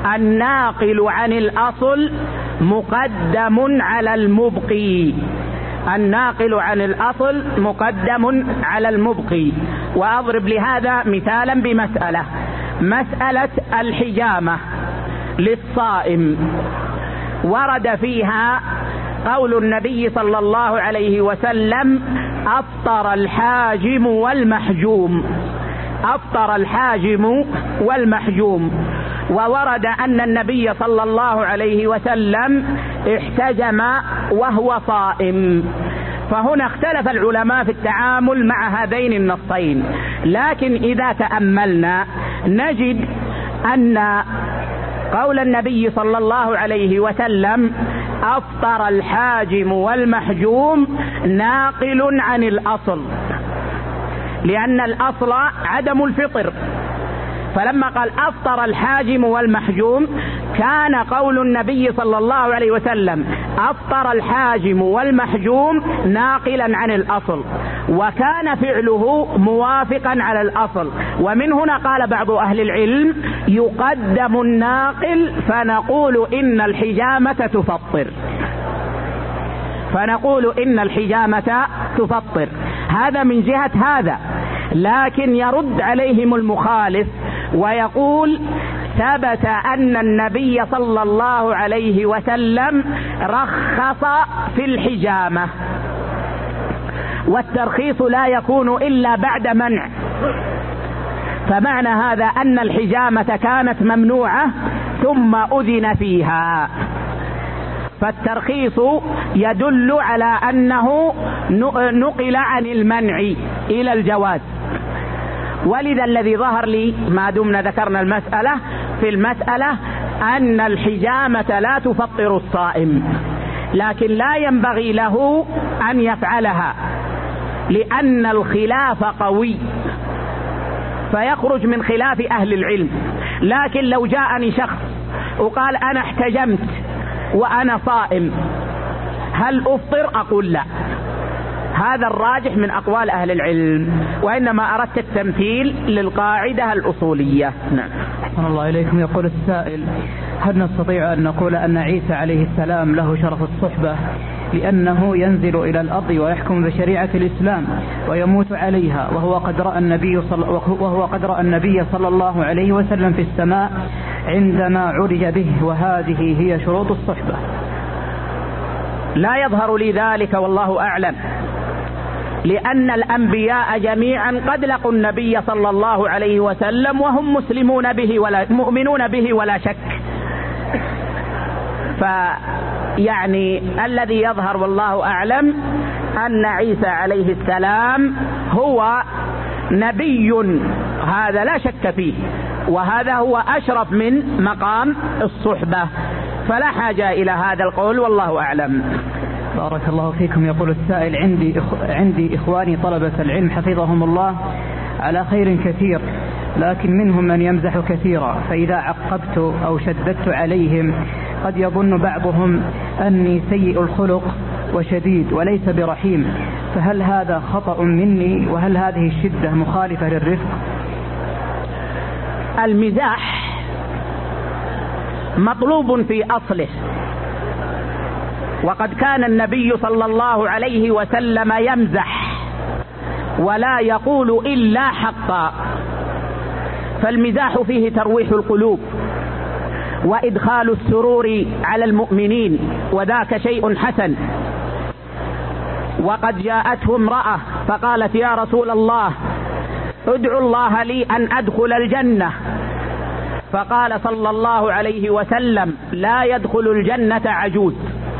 الناقل عن الأصل مقدم على المبقي، الناقل عن الأصل مقدم على المبقي. وأضرب لهذا مثالا بمسألة مسألة الحجامة للصائم، ورد فيها قول النبي صلى الله عليه وسلم: أفطر الحاجم والمحجوم، أفطر الحاجم والمحجوم. وورد أن النبي صلى الله عليه وسلم احتجم وهو صائم. فهنا اختلف العلماء في التعامل مع هذين النصين، لكن إذا تأملنا نجد أن قول النبي صلى الله عليه وسلم أفطر الحاجم والمحجوم ناقل عن الأصل، لأن الأصل عدم الفطر. فلما قال أفطر الحاجم والمحجوم كان قول النبي صلى الله عليه وسلم أفطر الحاجم والمحجوم ناقلا عن الأصل، وكان فعله موافقا على الأصل. ومن هنا قال بعض أهل العلم: يقدم الناقل فنقول إن الحجامة تفطر، فنقول إن الحجامة تفطر. هذا من جهة هذا. لكن يرد عليهم المخالف ويقول: ثبت أن النبي صلى الله عليه وسلم رخص في الحجامة، والترخيص لا يكون إلا بعد منع. فمعنى هذا أن الحجامة كانت ممنوعة ثم أذن فيها، فالترخيص يدل على أنه نقل عن المنع إلى الجواز. ولذا الذي ظهر لي ما دمنا ذكرنا المسألة في المسألة أن الحجامة لا تفطر الصائم، لكن لا ينبغي له أن يفعلها لأن الخلاف قوي فيخرج من خلاف أهل العلم. لكن لو جاءني شخص وقال أنا احتجمت وأنا صائم هل أفطر؟ أقول لا. هذا الراجح من أقوال أهل العلم، وإنما أردت التمثيل للقاعدة الأصولية. نعم. أحسن الله إليكم. يقول السائل: هل نستطيع أن نقول أن عيسى عليه السلام له شرف الصحبة لأنه ينزل إلى الأرض ويحكم بشريعة الإسلام ويموت عليها، وهو قد رأى النبي صلى وهو قد رأى النبي صلى الله عليه وسلم في السماء عندما عرج به، وهذه هي شروط الصحبة؟ لا يظهر لي ذلك والله أعلم، لأن الأنبياء جميعا قد لقوا النبي صلى الله عليه وسلم وهم مسلمون به ولا مؤمنون به ولا شك. فيعني الذي يظهر والله أعلم أن عيسى عليه السلام هو نبي، هذا لا شك فيه، وهذا هو أشرف من مقام الصحبة، فلا حاجة إلى هذا القول والله أعلم. بارك الله فيكم. يقول السائل: عندي إخ... عندي إخواني طلبة العلم حفظهم الله على خير كثير، لكن منهم من يمزح كثيرا، فإذا عقبت أو شددت عليهم قد يظن بعضهم أني سيء الخلق وشديد وليس برحيم، فهل هذا خطأ مني؟ وهل هذه الشدة مخالفة للرفق؟ المزاح مطلوب في أصله، وقد كان النبي صلى الله عليه وسلم يمزح ولا يقول إلا حقا، فالمزاح فيه ترويح القلوب وإدخال السرور على المؤمنين، وذاك شيء حسن. وقد جاءته امرأة فقالت: يا رسول الله ادعو الله لي أن أدخل الجنة، فقال صلى الله عليه وسلم: لا يدخل الجنة عجوز،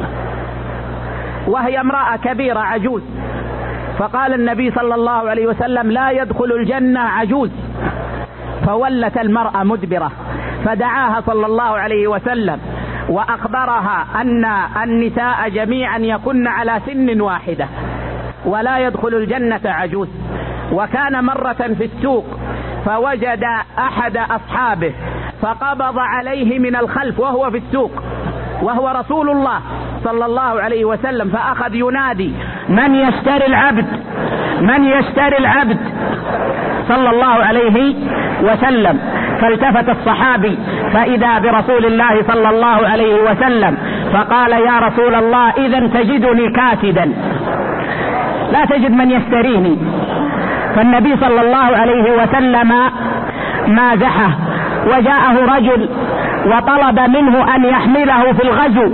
وهي امرأة كبيرة عجوز، فقال النبي صلى الله عليه وسلم: لا يدخل الجنة عجوز، فولت المرأة مدبرة، فدعاها صلى الله عليه وسلم وأخبرها أن النساء جميعا يكن على سن واحدة ولا يدخل الجنة عجوز. وكان مرة في السوق فوجد أحد أصحابه فقبض عليه من الخلف وهو في السوق وهو رسول الله صلى الله عليه وسلم، فأخذ ينادي: من يشتري العبد من يشتري العبد صلى الله عليه وسلم. فالتفت الصحابي فإذا برسول الله صلى الله عليه وسلم، فقال: يا رسول الله إذن تجدني كاسدا. لا تجد من يستريني. فالنبي صلى الله عليه وسلم مازحه، وجاءه رجل وطلب منه أن يحمله في الغزو،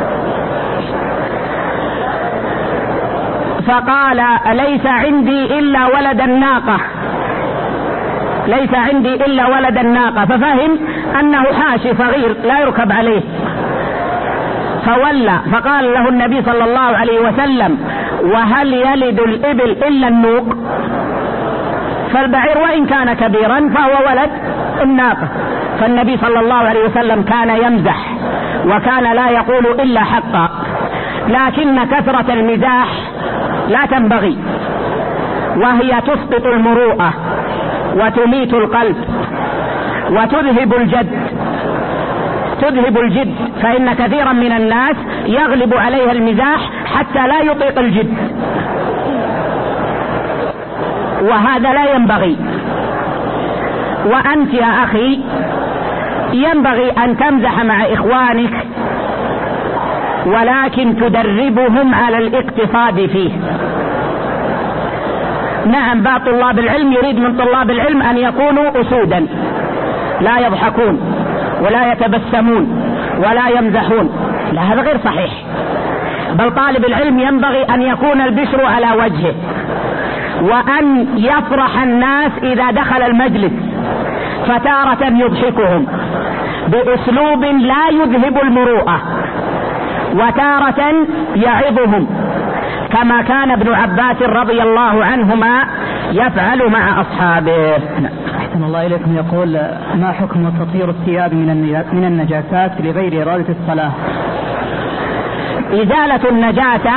فقال ليس عندي إلا ولد الناقة، ليس عندي إلا ولد الناقة، ففهم أنه حاشي صغير لا يركب عليه، فولى. فقال له النبي صلى الله عليه وسلم وهل يلد الإبل إلا النوق؟ فالبعير وإن كان كبيرا فهو ولد الناقة. فالنبي صلى الله عليه وسلم كان يمزح وكان لا يقول إلا حقا، لكن كثرة المزاح لا تنبغي، وهي تسقط المروءة وتميت القلب وتذهب الجد تذهب الجد فإن كثيرا من الناس يغلب عليها المزاح حتى لا يطيق الجد، وهذا لا ينبغي. وأنت يا أخي ينبغي أن تمزح مع إخوانك، ولكن تدربهم على الاقتصاد فيه. نعم، بعض طلاب العلم يريد من طلاب العلم أن يكونوا أسودا لا يضحكون ولا يتبسمون ولا يمزحون، لا، هذا غير صحيح. بل طالب العلم ينبغي أن يكون البشر على وجهه، وأن يفرح الناس إذا دخل المجلس، فتارة يضحكهم بأسلوب لا يذهب المروءة، وتارة يعظهم كما كان ابن عباس رضي الله عنهما يفعل مع أصحابه. أحسن الله إليكم. يقول ما حكم تطهير الثياب من النجاسات لغير إرادة الصلاة؟ إزالة النجاسة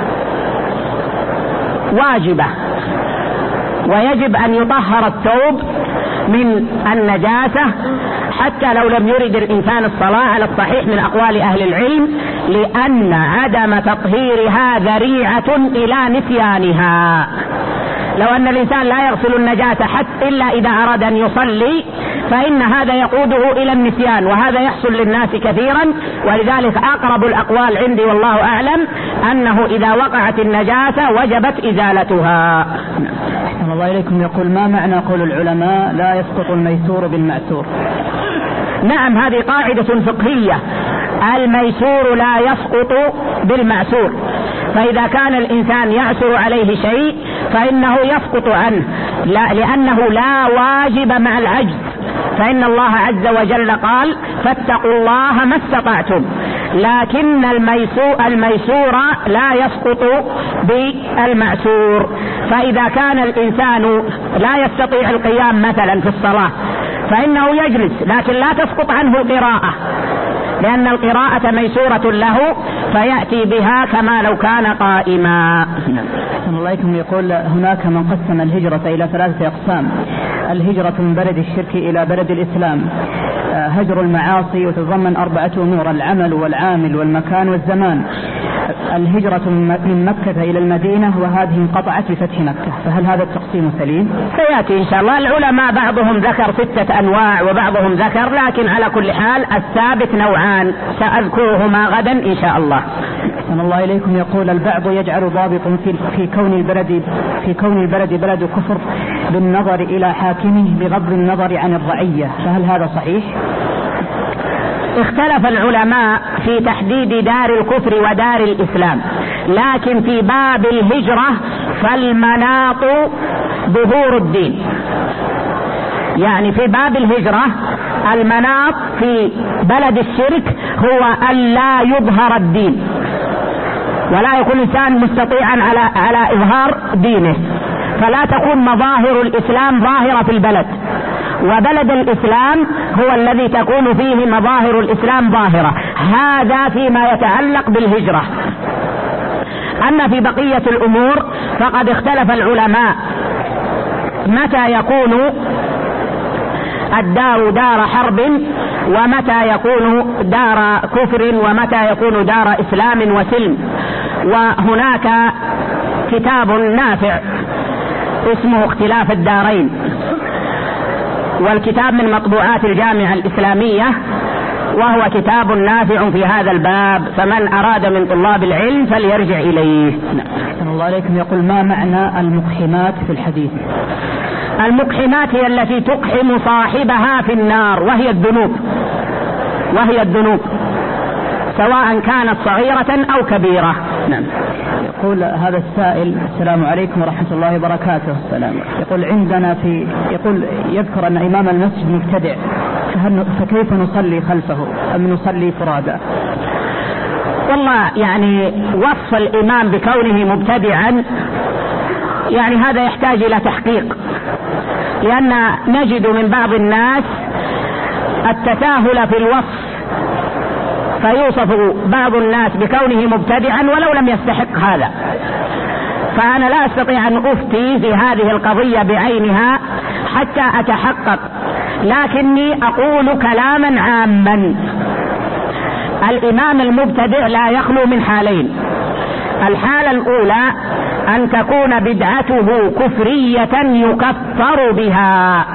واجبة، ويجب أن يطهر الثوب من النجاسة حتى لو لم يرد الإنسان الصلاة على الصحيح من أقوال أهل العلم، لأن عدم تطهيرها ذريعة إلى نسيانها. لو أن الإنسان لا يغسل النجاسة حتى إلا إذا أراد أن يصلي فإن هذا يقوده إلى النسيان، وهذا يحصل للناس كثيرا. ولذلك أقرب الأقوال عندي والله أعلم أنه إذا وقعت النجاسة وجبت إزالتها. أحسن الله إليكم. يقول ما معنى قول العلماء لا يسقط الميسور بالمأسور؟ نعم، هذه قاعدة فقهية، الميسور لا يسقط بالمعسور، فإذا كان الإنسان يعسر عليه شيء فإنه يسقط عنه، لا لأنه لا واجب مع العجز، فإن الله عز وجل قال فاتقوا الله ما استطعتم، لكن الميسور, الميسور لا يسقط بالمعسور. فإذا كان الإنسان لا يستطيع القيام مثلا في الصلاة فإنه يجلس، لكن لا تسقط عنه القراءة، لأن القراءة ميسورة له فيأتي بها كما لو كان قائما. أحسن الله إليكم. يقول هناك من قسم الهجرة إلى ثلاثة أقسام: الهجرة من بلد الشرك إلى بلد الإسلام، هجر المعاصي وتتضمن أربعة أمور: العمل والعامل والمكان والزمان، الهجرة من مكة إلى المدينة وهذه انقطعت بفتح مكة، فهل هذا التقسيم سليم؟ سيأتي إن شاء الله. العلماء بعضهم ذكر ستة أنواع وبعضهم ذكر، لكن على كل حال الثابت نوعان سأذكرهما غدا إن شاء الله. أحسن الله إليكم. يقول البعض يجعل ضابط في, في كون البلد في كون البلد بلد كفر بالنظر إلى حاكمه بغض النظر عن الرعية، فهل هذا صحيح؟ اختلف العلماء في تحديد دار الكفر ودار الإسلام، لكن في باب الهجرة فالمناط ظهور الدين، يعني في باب الهجرة المناط في بلد الشرك هو أن لا يظهر الدين، ولا يكون الإنسان مستطيعا على على إظهار دينه، فلا تكون مظاهر الإسلام ظاهرة في البلد، وبلد الإسلام هو الذي تكون فيه مظاهر الإسلام ظاهرة. هذا فيما يتعلق بالهجرة. أما في بقية الأمور فقد اختلف العلماء متى يكون الدار دار حرب، ومتى يكون دار كفر، ومتى يكون دار إسلام وسلم. وهناك كتاب نافع اسمه اختلاف الدارين، والكتاب من مطبوعات الجامعة الإسلامية، وهو كتاب نافع في هذا الباب، فمن أراد من طلاب العلم فليرجع إليه. أحسن الله عليكم. يقول: ما معنى المقحمات في الحديث؟ المقحمات هي التي تقحم صاحبها في النار، وهي الذنوب وهي الذنوب سواء كانت صغيرة أو كبيرة. نعم. يقول هذا السائل: السلام عليكم ورحمة الله وبركاته. السلام. يقول: عندنا في يقول يذكر أن إمام المسجد مبتدع، فكيف نصلي خلفه أم نصلي فرادا؟ والله يعني وصف الإمام بكونه مبتدعا يعني هذا يحتاج إلى تحقيق، لأن نجد من بعض الناس التساهل في الوصف، فيوصف بعض الناس بكونه مبتدعا ولو لم يستحق هذا. فأنا لا أستطيع أن أفتي في هذه القضية بعينها حتى أتحقق، لكني أقول كلاما عاما. الإمام المبتدع لا يخلو من حالين: الحالة الأولى أن تكون بدعته كفرية يكفر بها،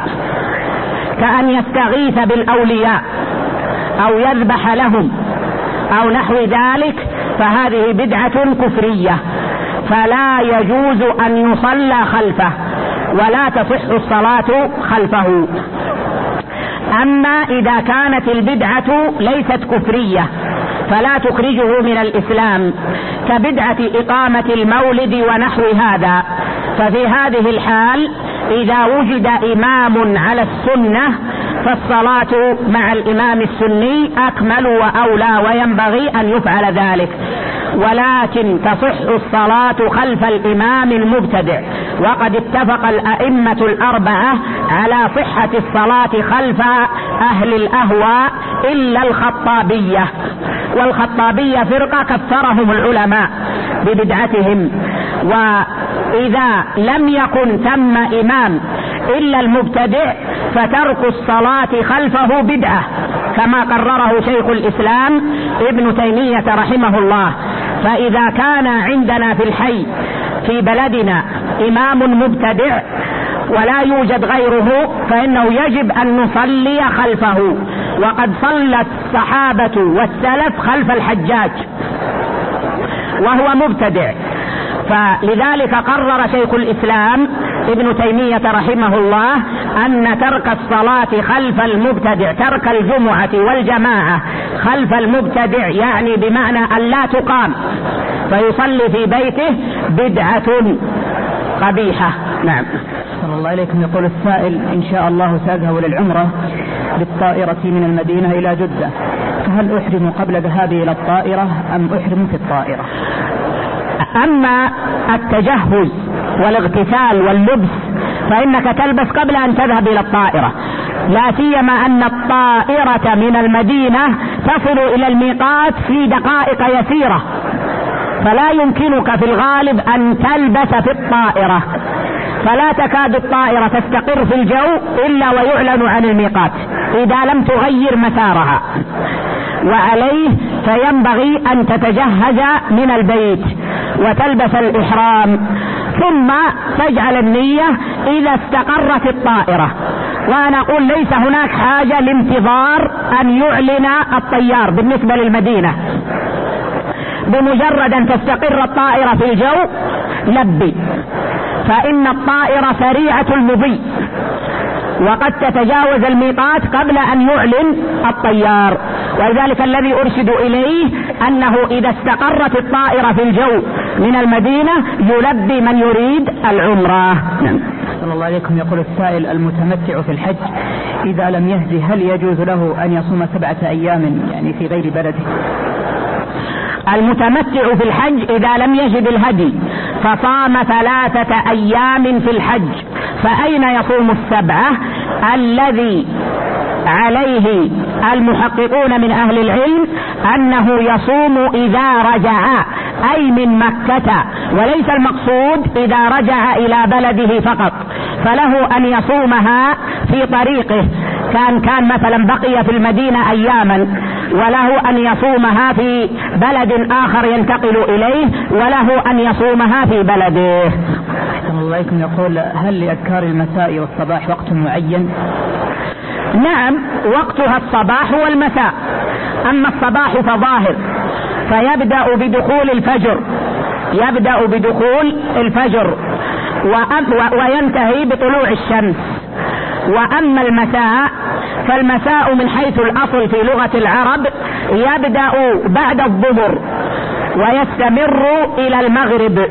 كأن يستغيث بالأولياء أو يذبح لهم أو نحو ذلك، فهذه بدعة كفرية فلا يجوز أن يصلى خلفه ولا تصح الصلاة خلفه. أما إذا كانت البدعة ليست كفرية فلا تخرجه من الإسلام، كبدعة إقامة المولد ونحو هذا، ففي هذه الحال إذا وجد إمام على السنة فالصلاة مع الإمام السني أكمل وأولى، وينبغي أن يفعل ذلك. ولكن تصح الصلاة خلف الإمام المبتدع، وقد اتفق الأئمة الأربعة على صحة الصلاة خلف أهل الأهواء إلا الخطابية، والخطابية فرقة كفرهم العلماء ببدعتهم. وإذا لم يكن ثم إمام إلا المبتدع فترك الصلاة خلفه بدعة، كما قرره شيخ الإسلام ابن تيمية رحمه الله. فإذا كان عندنا في الحي في بلدنا إمام مبتدع ولا يوجد غيره فإنه يجب أن نصلي خلفه، وقد صلى الصحابة والسلف خلف الحجاج وهو مبتدع. فلذلك قرر شيخ الإسلام ابن تيمية رحمه الله أن ترك الصلاة خلف المبتدع، ترك الجمعة والجماعة خلف المبتدع، يعني بمعنى أن لا تقام فيصلي في بيته، بدعة قبيحة. نعم. صلى الله عليكم. يقول السائل: إن شاء الله سأذهب للعمرة بالطائرة من المدينة إلى جدة، فهل أحرم قبل ذهابي إلى الطائرة أم أحرم في الطائرة؟ أما التجهز والاغتسال واللبس فإنك تلبس قبل أن تذهب إلى الطائرة، لا سيما أن الطائرة من المدينة تصل إلى الميقات في دقائق يسيرة، فلا يمكنك في الغالب أن تلبس في الطائرة، فلا تكاد الطائرة تستقر في الجو إلا ويعلن عن الميقات إذا لم تغير مسارها. وعليه فينبغي أن تتجهز من البيت وتلبس الإحرام، ثم تجعل النية إذا استقرت الطائرة. وأنا أقول ليس هناك حاجة لانتظار أن يعلن الطيار بالنسبة للمدينة، بمجرد أن تستقر الطائرة في الجو لبي، فإن الطائرة سريعة المضي وقد تتجاوز الميقات قبل أن يعلن الطيار. ولذلك الذي أرشد إليه أنه إذا استقرت الطائرة في الجو من المدينة يلبي من يريد العمرة. صلى الله عليكم. يقول السائل: المتمتع في الحج إذا لم يهدي هل يجوز له أن يصوم سبعة أيام يعني في غير بلده؟ المتمتع في الحج إذا لم يجد الهدي فصام ثلاثة أيام في الحج، فأين يصوم السبعة؟ الذي عليه المحققون من أهل العلم أنه يصوم إذا رجع، أي من مكة، وليس المقصود إذا رجع إلى بلده فقط، فله أن يصومها في طريقه، كان كان مثلا بقي في المدينة أياما وله أن يصومها في بلد آخر ينتقل إليه، وله أن يصومها في بلده. أحسن الله عليكم. يقول: هل لأذكار المساء والصباح وقت معين؟ نعم وقتها الصباح والمساء. أما الصباح فظاهر، فيبدأ بدخول الفجر، يبدأ بدخول الفجر وينتهي بطلوع الشمس. وأما المساء فالمساء من حيث الأصل في لغة العرب يبدأ بعد الظهر ويستمر إلى المغرب،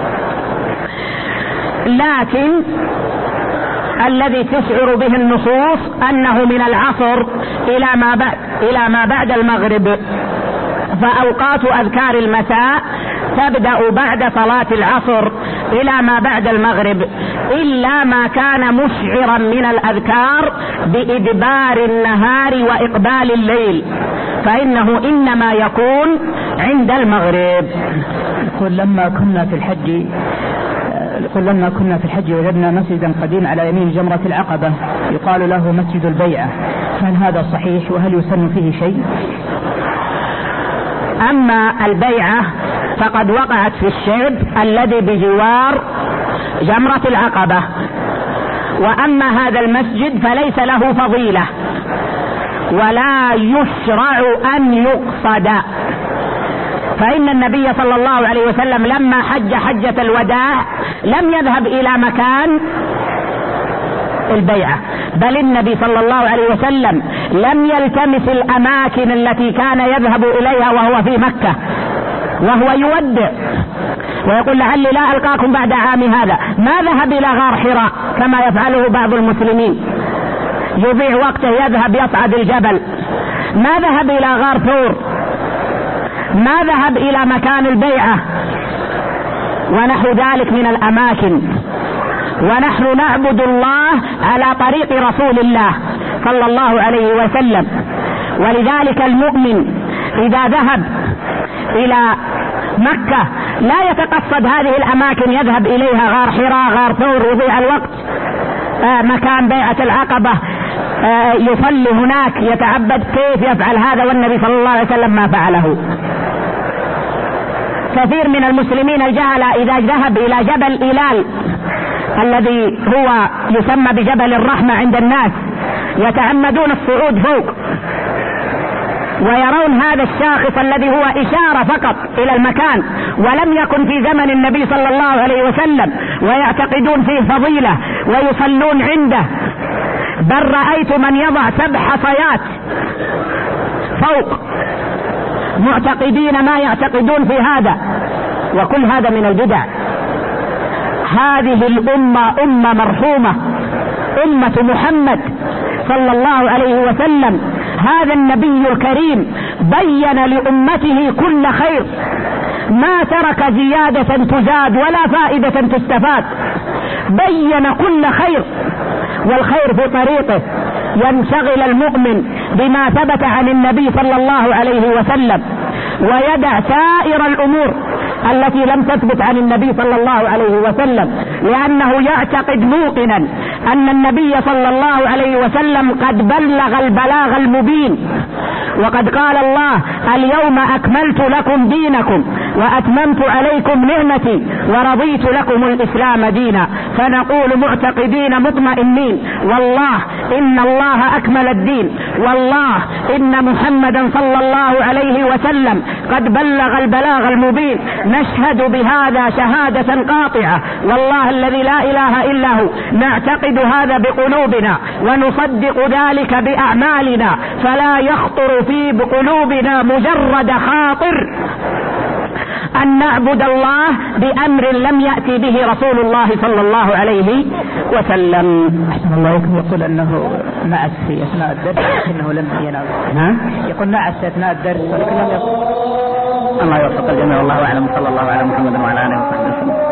لكن الذي تشعر به النصوص أنه من العصر إلى ما بعد إلى ما بعد المغرب. فأوقات أذكار المساء تبدأ بعد صلاة العصر إلى ما بعد المغرب، إلا ما كان مشعرا من الأذكار بإدبار النهار وإقبال الليل، فإنه إنما يكون عند المغرب. يقول لما كنا في الحج يقول لما كنا في الحج وجدنا مسجدا قديم على يمين جمرة العقبة يقال له مسجد البيعة، هل هذا صحيح وهل يسن فيه شيء؟ أما البيعة فقد وقعت في الشعب الذي بجوار جمرة العقبة، وأما هذا المسجد فليس له فضيلة ولا يشرع أن يقصد، فإن النبي صلى الله عليه وسلم لما حج حجة الوداع لم يذهب إلى مكان البيعة، بل النبي صلى الله عليه وسلم لم يلتمس الأماكن التي كان يذهب إليها وهو في مكة وهو يودع ويقول لعلي لا ألقاكم بعد عام هذا. ما ذهب إلى غار حراء كما يفعله بعض المسلمين، يضيع وقته يذهب يصعد الجبل. ما ذهب إلى غار ثور، ما ذهب إلى مكان البيعة ونحو ذلك من الأماكن. ونحن نعبد الله على طريق رسول الله صلى الله عليه وسلم، ولذلك المؤمن إذا ذهب إلى مكة لا يتقصد هذه الأماكن يذهب إليها، غار حراء، غار ثور، يضيع الوقت، آه مكان بيعة العقبة، آه يصلي هناك، يتعبد. كيف يفعل هذا والنبي صلى الله عليه وسلم ما فعله؟ كثير من المسلمين الجهلة إذا ذهب إلى جبل إيلال الذي هو يسمى بجبل الرحمة عند الناس يتعمدون الصعود فوق، ويرون هذا الشاخص الذي هو إشارة فقط إلى المكان ولم يكن في زمن النبي صلى الله عليه وسلم، ويعتقدون فيه فضيلة ويصلون عنده. بل رأيت من يضع سبع حصيات فوق معتقدين ما يعتقدون في هذا، وكل هذا من البدع. هذه الأمة أمة مرحومة، أمة محمد صلى الله عليه وسلم. هذا النبي الكريم بين لأمته كل خير، ما ترك زيادة تزاد ولا فائدة تستفاد، بين كل خير، والخير في طريقه. ينشغل المؤمن بما ثبت عن النبي صلى الله عليه وسلم ويدع سائر الأمور التي لم تثبت عن النبي صلى الله عليه وسلم، لأنه يعتقد موقنا أن النبي صلى الله عليه وسلم قد بلغ البلاغ المبين. وقد قال الله: اليوم أكملت لكم دينكم وأتممت عليكم نعمتي ورضيت لكم الإسلام دينا. فنقول معتقدين مطمئنين: والله إن الله أكمل الدين، والله إن محمدا صلى الله عليه وسلم قد بلغ البلاغ المبين. نشهد بهذا شهادة قاطعة، والله الذي لا إله إلا هو. نعتقد هذا بقلوبنا ونصدق ذلك بأعمالنا، فلا يخطر في قلوبنا مجرد خاطر أن نعبد الله بأمر لم يأتي به رسول الله صلى الله عليه وسلم. أحسن الله إليكم. يقول أنه نعس في أثناء الدرس لكنه لم ينام. ها؟ يقول نعس في أثناء الدرس ولكن لم يقول. الله يوفق الجميع، والله أعلم. صلى الله على محمد وعلى آله وصحبه وسلم.